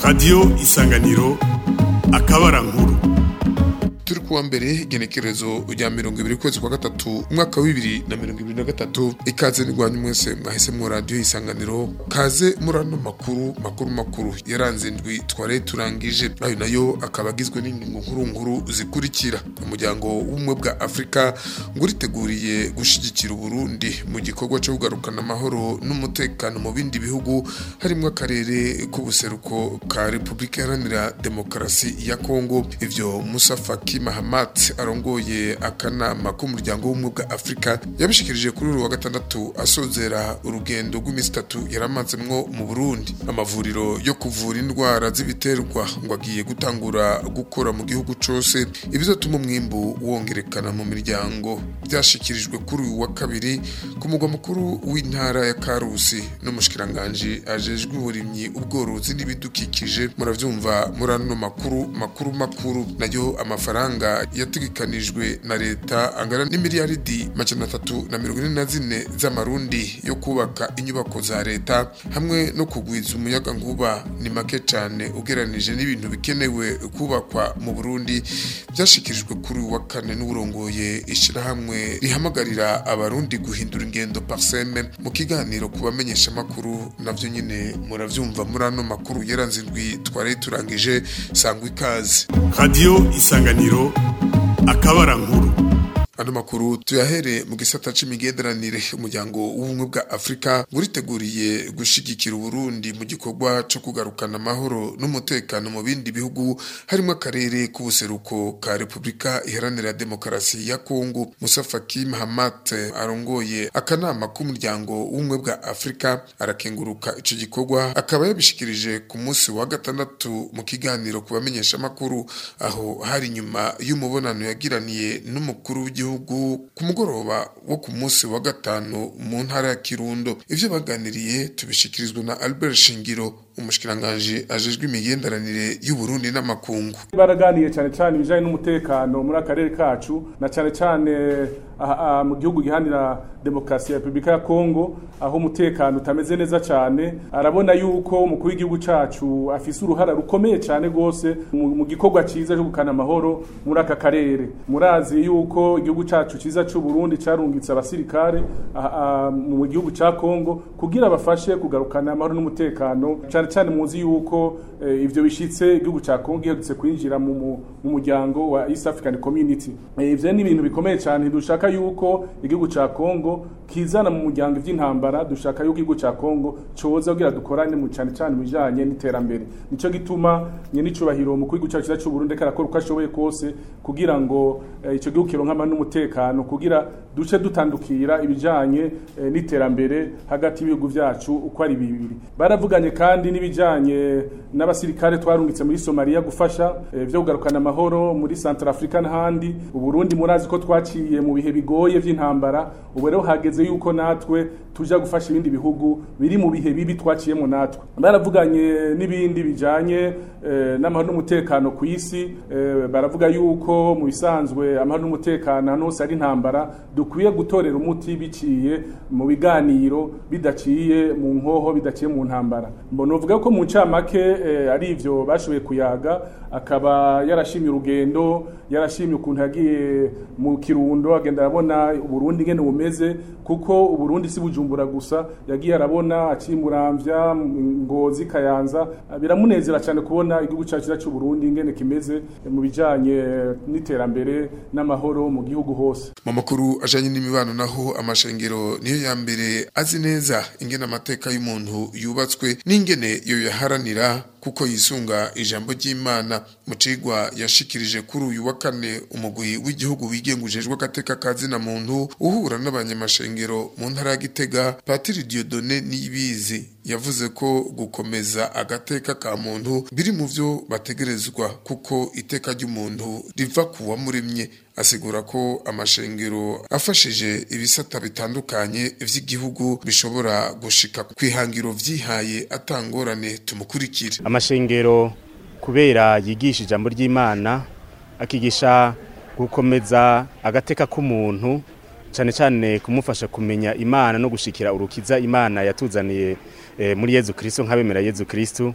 Radio Isanganiro akabara nkuru. Turi kuwa mbere igenekerezo rya 20 kwezi kwa gatatu umwaka wa 2023 ikaze nirwanya mwese mwahise mu radio Isanganiro kaze murano makuru yaranze indwi tware turangije nayo akabagizwe n'ingingo nkuru zikurikira. Umuryango w'ubumwe bwa Afrika nguriteguriye gushigikira Burundi mu gikorwa cyo kugarukana amahoro n'umutekano mu bindi bihugu harimo akarere k'ubuseruko ka Republika Iharanira Demokarasi ya Kongo. Ivyo Musa Faki Mahamat arongoye akanama k'umuryango w'ubumwe bwa Afrika yabishikirije kuri uyu wa gatandatu asozera urugendo rw'imisi 3 yaramanzemwo mu Burundi. Amavuriro yo kuvura indwara z'ibiterwa ngo agiye gutangura gukora mu gihugu cose ibizotuma umwimbu wongerekana mu miryango. Byashikirijwe kuri uyu wa kabiri ku mugwa mukuru w'intara ya Karusi n'umushikiranganje ajejwe uburimyi ubworozi n'ibidukikije. Muravyumva murano makuru nayo amafaranga yategekanijwe na leta angana n'imiliyaridi 344 z'amarundi yo kubaka inyubako za leta hamwe no kugwiza umuyaga nkuba ni make cyane ugeranije n'ibintu bikenewe kubakwa mu Burundi. Byashikirijwe kuri wa kane n'urongoye ishirahamwe rihamagarira abarundi guhindura ingendo parseme mu kiganiro kubamenyesha makuru. Navyo nyine muravyumva murano makuru yaranze indwi tware turangije sangwa ikaze. Radio Isanganiro akabara nkuru. Ano makuru tuyahere mu gisata c'imigenderanire. Umuryango w'ubumwe bwa Afrika nguriteguriye gushigikira Burundi mu gikorwa cyo kugarukana amahoro n'umutekano mu bindi bihugu harimo akarere k'ubuseruko ka Republika Iharanira Demokarasi ya Kongo. Musa Faki Mahamat arongoye akanama k'umuryango w'ubumwe bwa Afrika arakenguruka ico gikorwa, akaba yabishikirije ku munsi wa gatandatu mu kiganiro kubamenyesha makuru aho hari nyuma y'umubonano yagiraniye n'umukuru w'igihugu ku mugoroba wo ku munsi wa gatanu mu ntara ya Kirundo. Ivyo baganiriye tubishikirizwa na Albert Shingiro, umushikiranganje ajejwe imigenderanire y'u Burundi n'amakungu. Baraganiye cyane ibijanye n'umutekano muri akarere kacu na cyane mu gihugu gihanira Demokarasi ya Republika ya Kongo aho umutekano utameze neza cyane. Arabona yuko umukuru w'igihugu cacu afise uruhara rukomeye cyane gose mu gikorwa ciza cyo gukana amahoro muri aka karere. Murazi yuko igihugu cacu ciza cy'u Burundi carungitse abasirikare mu gihugu ca Kongo kugira bafashe kugarukana amahoro n'umutekano. Cyane muzi yuko ivyo bishitse igihugu ca Kongo giherutse kwinjira mu muryango wa East African Community. Ivyo ni ibintu bikomeye cyane. Dushaka yuko igihugu ca Kongo kizana mu muryango vy'intambara. Dushaka yuko igihugu ca Kongo coza kugira dukorane mu cyane bijanye n'iterambere. Nico gituma nicubahiro mu kwigu cacu cy'u Burundi karakora uko ashoboye kose kugira ngo ico gihugu kironka amahoro n'umutekano kugira duce dutandukira ibijanye n'iterambere hagati y'ibihugu vyacu uko ari bibiri. Baravuganye kandi n'ibijanye n'abasirikare twarungitse muri Somalia gufasha byo kugarukana amahoro muri Central Africa n'ahandi. Uburundi murazi ko twaciye mu bihe bigoye vy'intambara, ubu rero hageze yuko natwe tuja gufasha ibindi bihugu biri mu bihe bibi twaciyemo natwe. Baravuganye n'ibindi bijanye n'amahoro n'umutekano ku isi. Baravuga yuko mu bisanzwe amahoro n'umutekano hose ari intambara dukwiye gutorera umuti biciye mu biganiro bidaciye mu nkoho bidaciye mu ntambara. Mbona uvuga ko mu ncamake ari ivyo bashoboye kuyaga. Akaba yarashimye urugendo, yarashimye ukuntu yagiye mu Kirundo agenda arabona Burundi ngene bumeze, kuko Burundi si Bujumbura gusa, yagiye arabona acimuramvya Ngozi Kayanza. Biramunezera cyane kubona igihugu cyacu cy'u Burundi ngene kimeze mu bijanye n'iterambere n'amahoro mu gihugu hose. Mu makuru ajanye n'imibano naho amashengero niyo ya mbere azi neza ingene amateka y'umuntu yubatswe n'ingene yo yaharanira kuko yisunga ijambo ry'Imana. Mu cigwa yashikirije kuri uyu wa kane umugwi w'igihugu wigengujejwe agateka kazina muntu uhura n'abanyamashengero mu ntara ya Gitega, Patiri Dieudonné Niyibizi yavuze ko gukomeza agateka ka muntu biri mu vyo bategerezwa kuko iteka ry'umuntu riva kuwa muremye. Asigura ko amashengero afashije ibisata bitandukanye vy'igihugu bishobora gushika kwihangiro vyihaye atangorane. Tumukurikire. Amashengero kubera yigisha ijambo ry'Imana akigisha gukomeza agateka k'umuntu cyane kumufasha kumenya Imana no gushikira urukiza Imana yatuzaniye muri Yezu Kristo nk'abemera Yezu Kristo.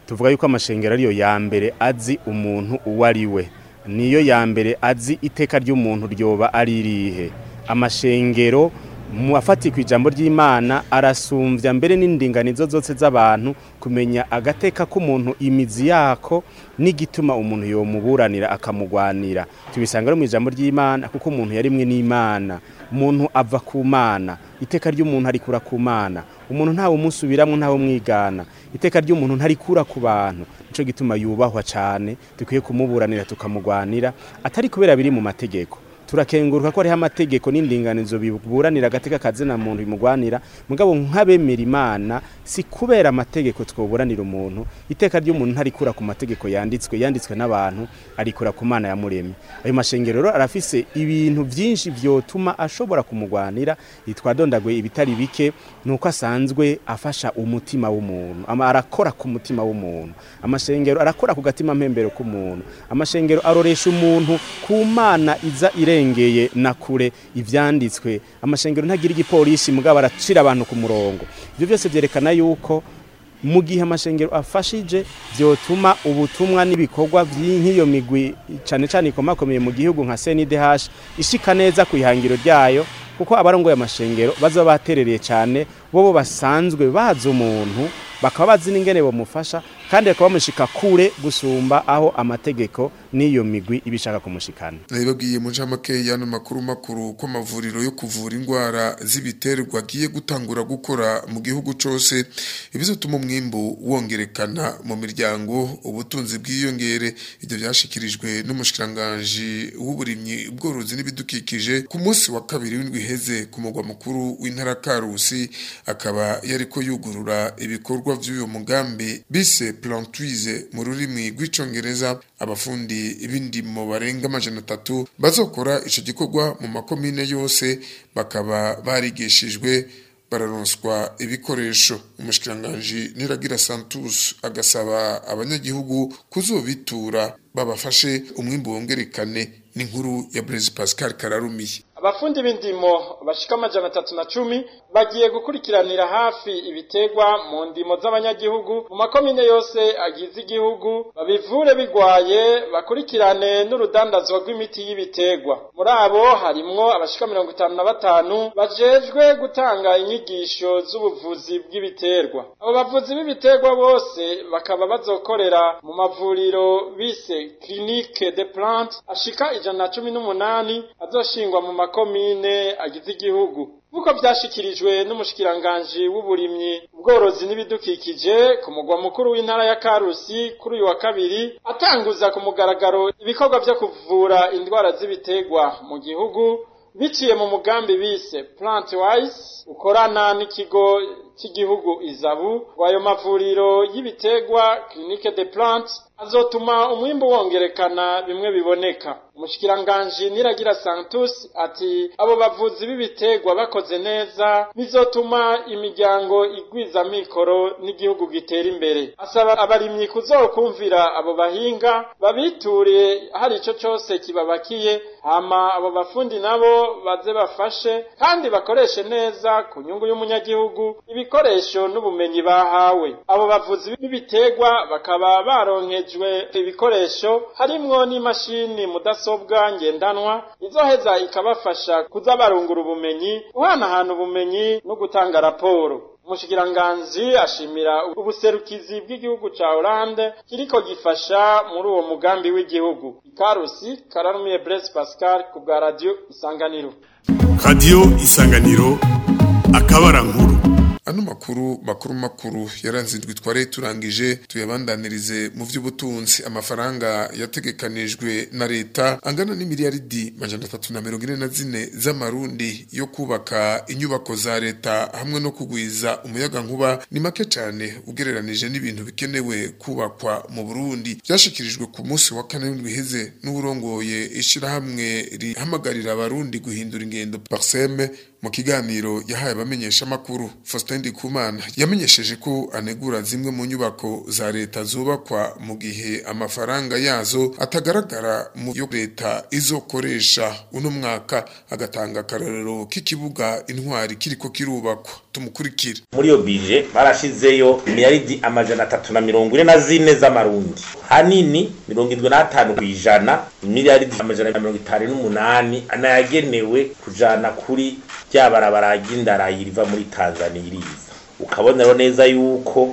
tuvuga yuko amashengero ariyo ya mbere azi umuntu uwo ari we, niyo ya mbere azi iteka ry'umuntu ryoba ari rihe. Amashengero mu afatikwa ijambo ry'Imana arasumvya mbere n'indinganizo zose z'abantu kumenya agateka k'umuntu, imizi yako n'igituma umuntu yomuburanira akamugwanira. Tubisanga mu ijambo ry'Imana kuko umuntu yarimwe n'Imana, umuntu ava ku Mana, iteka ry'umuntu arikura ku Mana, umuntu ntawe umusubiramwe ntawe mwigana, iteka ry'umuntu ntarikura ku bantu. Nico gituma yubahwa cyane, dukwiye kumuburanira tukamugwanira, atari kubera biri mu mategeko. Turakenguruka ko ari amategeko n'indinganizo biburanira agateka kazina muntu bimugwanira, mugabo nk'abemera Imana si kubera amategeko twoburanira umuntu, iteka ry'umuntu ntarikura ku mategeko yanditswe n'abantu, arikura ku Mana yamuremye. Ayo mashengero rero arafise ibintu byinshi vyotuma ashobora kumugwanira, itwadondagwe ibitari bike, nuko asanzwe afasha umutima w'umuntu, arakora ku mutima w'umuntu. Amashengero arakora ku gatima mpembero k'umuntu, amashengero aroresha umuntu ku Mana iza irengeye na kure ivyanditswe. Amashengero ntagira igipolisi mugabo aracira abantu ku murongo. Ibyo byose byerekana yuko mu gihe amashengero afashije byotuma ubutumwa n'ibikorwa by'iyo migwi cyane cyane ikomakomeye mu gihugu nka CNDH ishika neza ku ihangiro ryayo, kuko abarongoye amashengero bazaba baterereye cyane, bobo basanzwe bazi umuntu, bakaba bazi n'ingene bomufasha kandi bakaba bamushika kure gusumba aho amategeko n'iyo migwi ibishaka kumushikana. Nabibabwiye mu ncamake y'ano makuru ko amavuriro yo kuvura indwara z'ibiterwa agiye gutangura gukora mu gihugu cyose, ibizotuma umwimbu wongerekana mu miryango, ubutunzi bwiyongere. Ibyo byashikirijwe n'umushikiranganje w'uburimyi, ubworozi n'ibidukikije ku munsi wa kabiri w'indwi heze ku mugwa mukuru w'intara Karusi, akaba yariko yugurura ibikorwa by'uyu mugambi bise Plantuize mu rurimi rw'icongereza. Abafundi ibindimo barenga 300 bazokora ico gikorwa mu makomine yose, bakaba barigishijwe bararonswa ibikoresho. Umushikiranganje Niragira Santos agasaba abanyagihugu kuzobitura babafashe umwimbu wongerekane. N'inkuru ya Blaise Pascal Kararumiye. Abafundi b'indimo bashika 310 bagiye gukurikiranira hafi ibitegwa mu ndimo z'abanyagihugu mu makomine yose agize igihugu, babivure bigwaye, bakurikirane n'urudandazwa rw'imiti y'ibitegwa. Muri abo harimwo abashika 55 bajejwe gutanga inyigisho z'ubuvuzi bw'ibiterwa. Abo bavuzi b'ibiterwa bose bakaba bazokorera mu mavuriro bise Clinique de Plantes ashika 118 azoshingwa mu makomine agize igihugu. Uko byashikirijwe n'umushikiranganje w'uburimyi, ubworozi n'ibidukikije ku mugwa mukuru w'intara ya Karusi kuri uyu wa kabiri, atanguza ku mugaragaro ibikorwa byo kuvura indwara z'ibiterwa mu gihugu biciye mu mugambi bise Plantwise ukorana n'ikigo cy'igihugu Izabu. Wayo mavuriro y'ibiterwa Clinique de Plantes azotuma umwimbu wongerekana bimwe biboneka. Umushikiranganje Niragira Santos ati abo bavuzi b'ibiterwa bakoze neza bizotuma imiryango igwiza mikoro n'igihugu gitera imbere. Asaba abarimyi kuzokumvira abo bahinga, babiture hari ico cyose kibabakiye, hama abo bafundi nabo baze bafashe kandi bakoreshe neza ku nyungu y'umunyagihugu ibikoresho n'ubumenyi bahawe. Abo bavuzi b'ibiterwa bakaba baronkejwe ibikoresho harimwo n'imashini mudasobwa ngendanwa izoheza ikabafasha kuza barungura ubumenyi, guhanahana ubumenyi no gutanga raporo. Umushikiranganji ashimira ubuserukizi bw'igihugu ca Hollande kiriko gifasha muri uwo mugambi w'igihugu. Karusi Kararumiye Blaise Pascal ku bwa Radio Isanganiro. Radio Isanganiro akabara nkuru. Ano makuru yaranze indwi tware turangije, tuyabandanirize mu vy'ubutunzi. Amafaranga yategekanijwe na leta angana n'imiliyaridi 344 z'amarundi yo kubaka inyubako za leta hamwe no kugwiza umuyaga nkuba ni make cyane ugereranije n'ibintu bikenewe kubakwa mu Burundi. Byashikirijwe ku munsi wa kane w'indwi heze n'uburongoye ishirahamwe rihamagarira abarundi guhindura ingendo Parseme mu kiganiro yahaye abamenyesha makuru. Faustin Ndikumana yamenyesheje ko anegura zimwe mu nyubako za leta zubakwa mu gihe amafaranga yazo atagaragara mu yo leta izokoresha uno mwaka, agatanga akarorero k'ikibuga Intwari kiriko kirubakwa. Tumukurikira. Muri yo bije barashizeyo miliyaridi 344 z'amarundi, hanini 75% miliyaridi 158 anayagenewe kujana kuri ryabarabara ry'indara riva muri Tanzania iriza. Ukabona rero neza yuko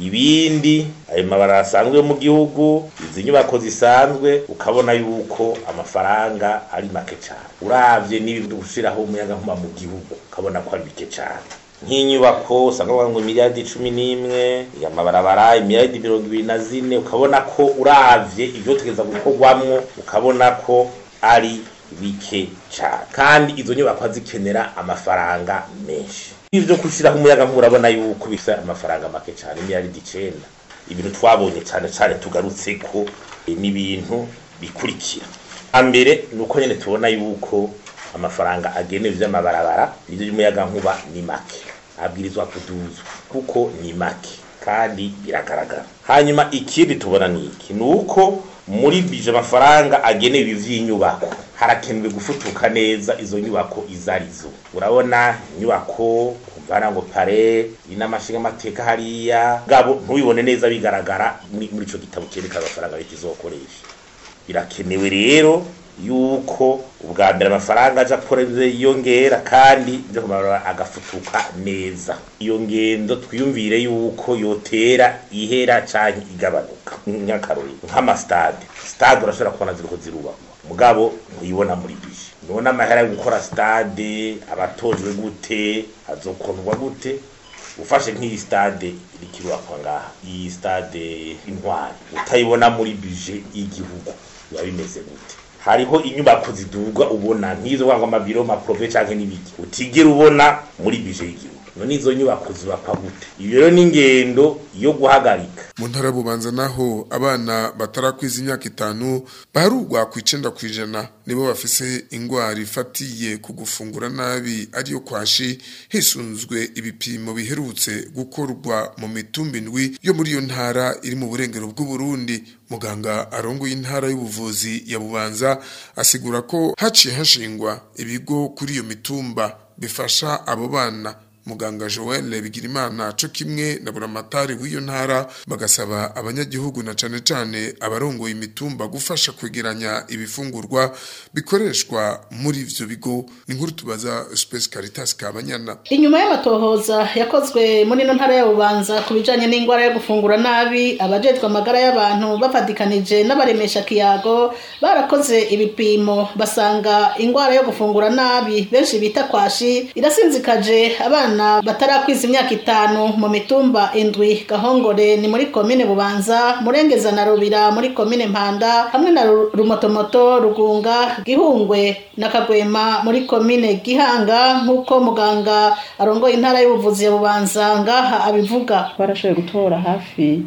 ibindi ayo mabara asanzwe mu gihugu, izi nyubako zisanzwe, ukabona yuko amafaranga ari make cyane. Uravye n'ibintu gushiraho umuyaga nkuba mu gihugu, ukabona ko ari bike cyane. Nk'inyubako usanga ngo miliyaridi 11, yamabarabara miliyaridi 24, ukabona ko uravye ibyo tegeza gukorwamwo, ukabona ko ari bike cyane, kandi izo nyubako zikenera amafaranga menshi. Ivyo kushiraho umuyaga nkuba urabona yuko bisa amafaranga make cyane, miliyaridi 9. Ibintu twabonye cyane cyane tugarutse ko n'ibintu bikurikira. Ambere nuko nyene tubona yuko amafaranga agenewe vy'amabarabara n'ivyo y'umuyaga nkuba ni make, abwirizwa kuduzwa kuko ni make kandi biragaragara. Hanyuma ikindi tubona niki nuko muri bije amafaranga agenewe ivy'inyubako harakenewe gufutuka neza izo nyubako izarizo. Urabona nyubako kumvana ngo pare inamashinga amateka hariya gabo ntubibone neza bigaragara muri ico gitabo cyereka amafaranga bikizokoresha. Birakenewe rero yuko ubwa mbere amafaranga aja poreze yongera kandi byo kumarura agafutuka neza. Iyo ngendo twiyumvire yuko yotera ihera cyane igabanuka. Nk'akarori nk'amastade, stade urashobora kubona ziriko zirubakwa mugabo uyibona muri bije. None amahera yo gukora stade abatojwe gute, azokorwa gute? Ufashe nk'iyi stade irikirubakwa ngaha, iyi stade Intwari, utayibona muri bije y'igihugu yabimeze gute? Hariho inyubako zidurwa ubona nk'izo kwanga amabiro ma profe canke n'ibiki utigera ubona muri bije y'igihugu. None izo nyubako zubakwa gute? Iyo rero ni ngendo yo guhagarika. Mu ntara Bubanza naho abana batarakwiza imyaka 5 barugwa ku 9% nibo bafise ingwara ifatiye ku gufungura nabi ariyo kwashi, hisunzwe ibipimo biherutse gukorwa mu mitumba 7 yo muri iyo ntara iri mu burengero bw'u Burundi. Muganga arongo y'intara y'ubuvuzi ya Bubanza asigura ko haciye hashingwa ibigo kuri iyo mitumba bifasha abo bana. Muganga Joel Bigirimana cyo kimwe na buramatari w'iyo ntara bagasaba abanyagihugu na cane cane abarongo imitumba gufasha kwegeranya ibifungurwa bikoreshwa muri ivyo bigo. Ni nkuru tubaza Space Caritas Kabanyana. Inyuma y'amatohoza yakozwe muri no ntara ya Bubanza kubijanye n'ingwara yo gufungura nabi, abajejwe amagara y'abantu bafadikanije n'abaremesha kiyago barakoze ibipimo basanga ingwara yo gufungura nabi benshi bita kwashi irasinzikaje abana batarakwiza imyaka 5 mu mitumba 7 Gahongore ni muri komine Bubanza, Murengeza na Rubira muri komine Mpanda, hamwe na Rumotomoto, Rugunga, Gihungwe na Kagwema muri komine Gihanga. Nkuko muganga arongo intara y'ubuvuzi ya Bubanza ngaha abivuga, barashoboye gutora hafi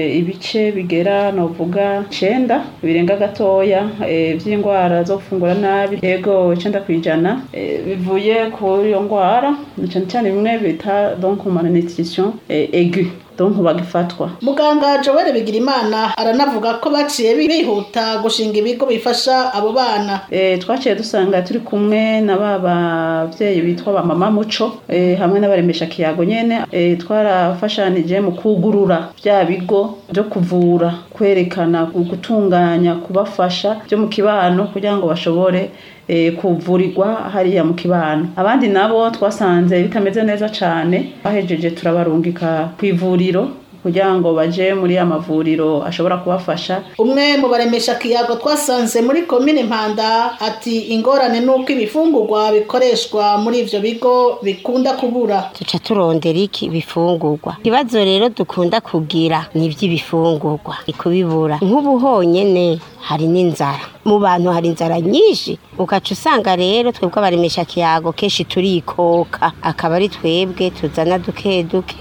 ibice bigera novuga 9 birenga gatoya by'ingwara zo gufungura nabi. Yego 9% bivuye kuri iyo ngwara, cyane bimwe bita donc malnutrition aiguë, donc bagifatwa. Muganga Joel Bigirimana aranavuga ko baciye bihuta gushinga ibigo bifasha abo bana. Twaciye dusanga turi kumwe na bavyeyi bitwa ba mama muco hamwe n'abaremesha kiyago nyene, twarafashanije mu kugurura bya bigo byo kuvura, kwerekana, gutunganya, kubafasha byo mu kibano kugira ngo bashobore kuvurirwa hariya mu kibano. Abandi nabo twasanze bitameze neza cyane, bahejeje turabarungika kwivuriro kugira ngo baje muri amavuriro ashobora kubafasha. Umwe mu baremesha kiyago twasanze muri komine Mpanda ati ingorane nuko ibifungurwa bikoreshwa muri ivyo bigo bikunda kubura. Tuca turondera iki bifungurwa. Ikibazo rero dukunda kugira ni ivy'ibifungurwa ikubibura. Nk'ubu honyene hari n'inzara mu bantu hari inzara nyinshi ukaca usanga rero twebwe abaremesha kiyago kenshi turikoka akaba ari twebwe tuzana duke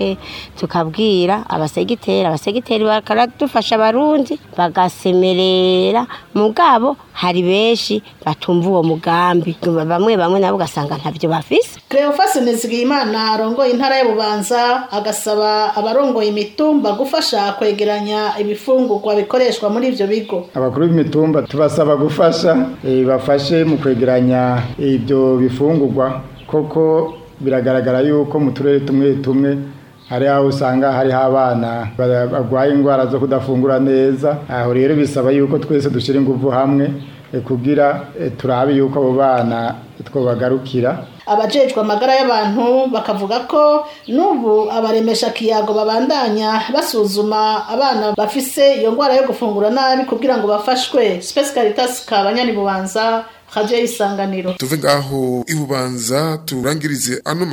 tukabwira abasegiteri bakaradufasha abarundi bagasemerera mugabo hari benshi batumva uwo mugambi bamwe nabo ugasanga ntavyo bafise. Cleophas Nizigiyimana arongoye intara y'Ububanza agasaba abarongoye imitumba gufasha kwegeranya ibifungurwa bikoreshwa muri ivyo bigo. Abakuru b'imitumba tubasaba gufasha bafashe mu kwegeranya ibyo bifungurwa koko biragaragara yuko mu turere tumwe hari aho usanga hariho abana barwaye indwara zo kudafungura neza. Aho rero bisaba yuko twese dushira ingufu hamwe kugira turabe yuko abo bana twobagarukira. Abajejwe amagara y'abantu bakavuga ko nubu abaremesha kiyago babandanya basuzuma abana bafise iyo ndwara yo gufungura nabi kugira ngo bafashwe. Space Caritas Kabanyani Bubanza, Radio Isanganiro. Tuve ngaho ibubanza turangirize ano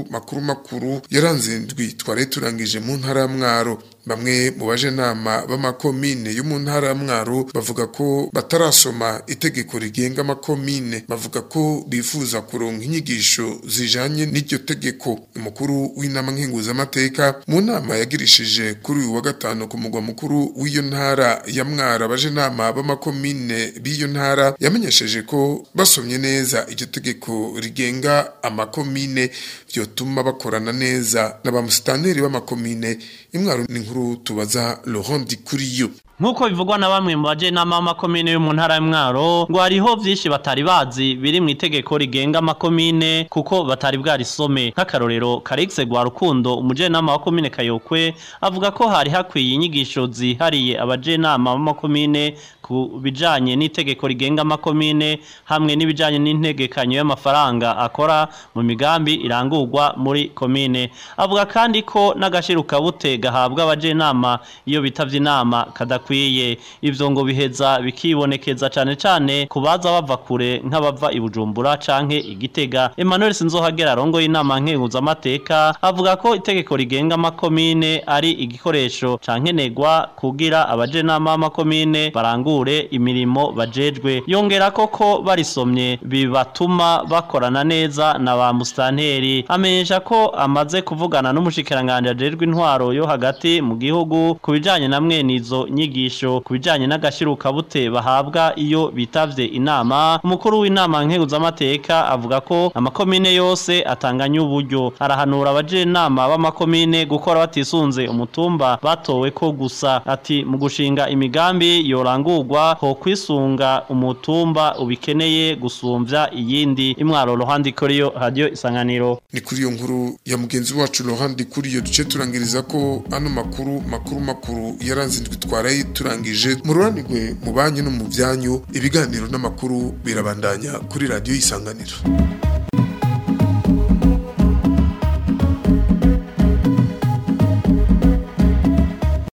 makuru yaranze ndwi tware turangije mu ntara ya Mwaro. Bamwe mu baje nama b'amakomine yo mu ntara ya Mwaro bavuga ko batarasoma itegeko rigenga amakomine, bavuga ko bifuza kuronka inyigisho zijanye n'iryo tegeko. Umukuru w'inama nkenguzamateka mu nama yagirishije kuri uyu wa gatanu ku mugwa mukuru w'iyo ntara ya Mwaro, abaje nama b'amakomine b'iyo ntara yamenyesheje ko basomye neza iryo tegeko rigenga amakomine vyotuma bakorana neza n'abamusitanteri b'amakomine. Imwaro n'inkuru tubaza Laurent Dikuriyo. Nkuko bivugwa na bamwe mu baje nama amakomine yo mu ntara ya Mwaro ngo hariho vyinshi batari bazi biri mu itegeko rigenga amakomine kuko batari bwarisome. Nk'akarorero Karikse gwa Rukundo umuje nama wa komine Kayokwe avuga ko hari hakwiye inyigisho zihariye abaje nama amakomine ku bijanye n'itegeko rigenga amakomine hamwe n'ibijanye n'integekanyo y'amafaranga akora mu migambi irangurwa muri komine. Avuga kandi ko n'agashiruka bute gahabwa abaje nama iyo bitavye inama kadakwiye. Ivyo ngo biheza bikibonekeza cane kubaza bava kure nk'abava i Bujumbura canke Igitega. Emmanuel Sinzohagera arongoye inama nkenguzamateka avuga ko itegeko rigenga amakomine ari igikoresho canke negwa kugira abaje nama amakomine barangura imirimo bajejwe. Yongera koko barisomye bibatuma bakorana neza na ba mustanteri. Amenyesha ko amaze kuvugana n'umushikiranganje ajejwe intwaro yo hagati mu gihugu kubijanye na mwenizo nyigisho kubijanye n'agashiruka bute bahabwa iyo bitavye inama. Umukuru w'inama nkenguzamateka avuga ko amakomine yose atanganya uburyo. Arahanura abaje inama b'amakomine gukora batisunze umutumba batowe ko gusa. Ati mu gushinga imigambi yorangurwa ho kwisunga umutumba ubikeneye gusumvya iyindi. Imwaro Laurent Dikuriyo, Radio Isanganiro. Ni kuri iyo nkuru ya mugenzi wacu Laurent Dikuriyo duce turangiriza ko ano makuru yaranze ndwi twaraye turangije mu ruranirwe mu banyu no mu byanyu. Ibiganiro n'amakuru birabandanya kuri Radio Isanganiro.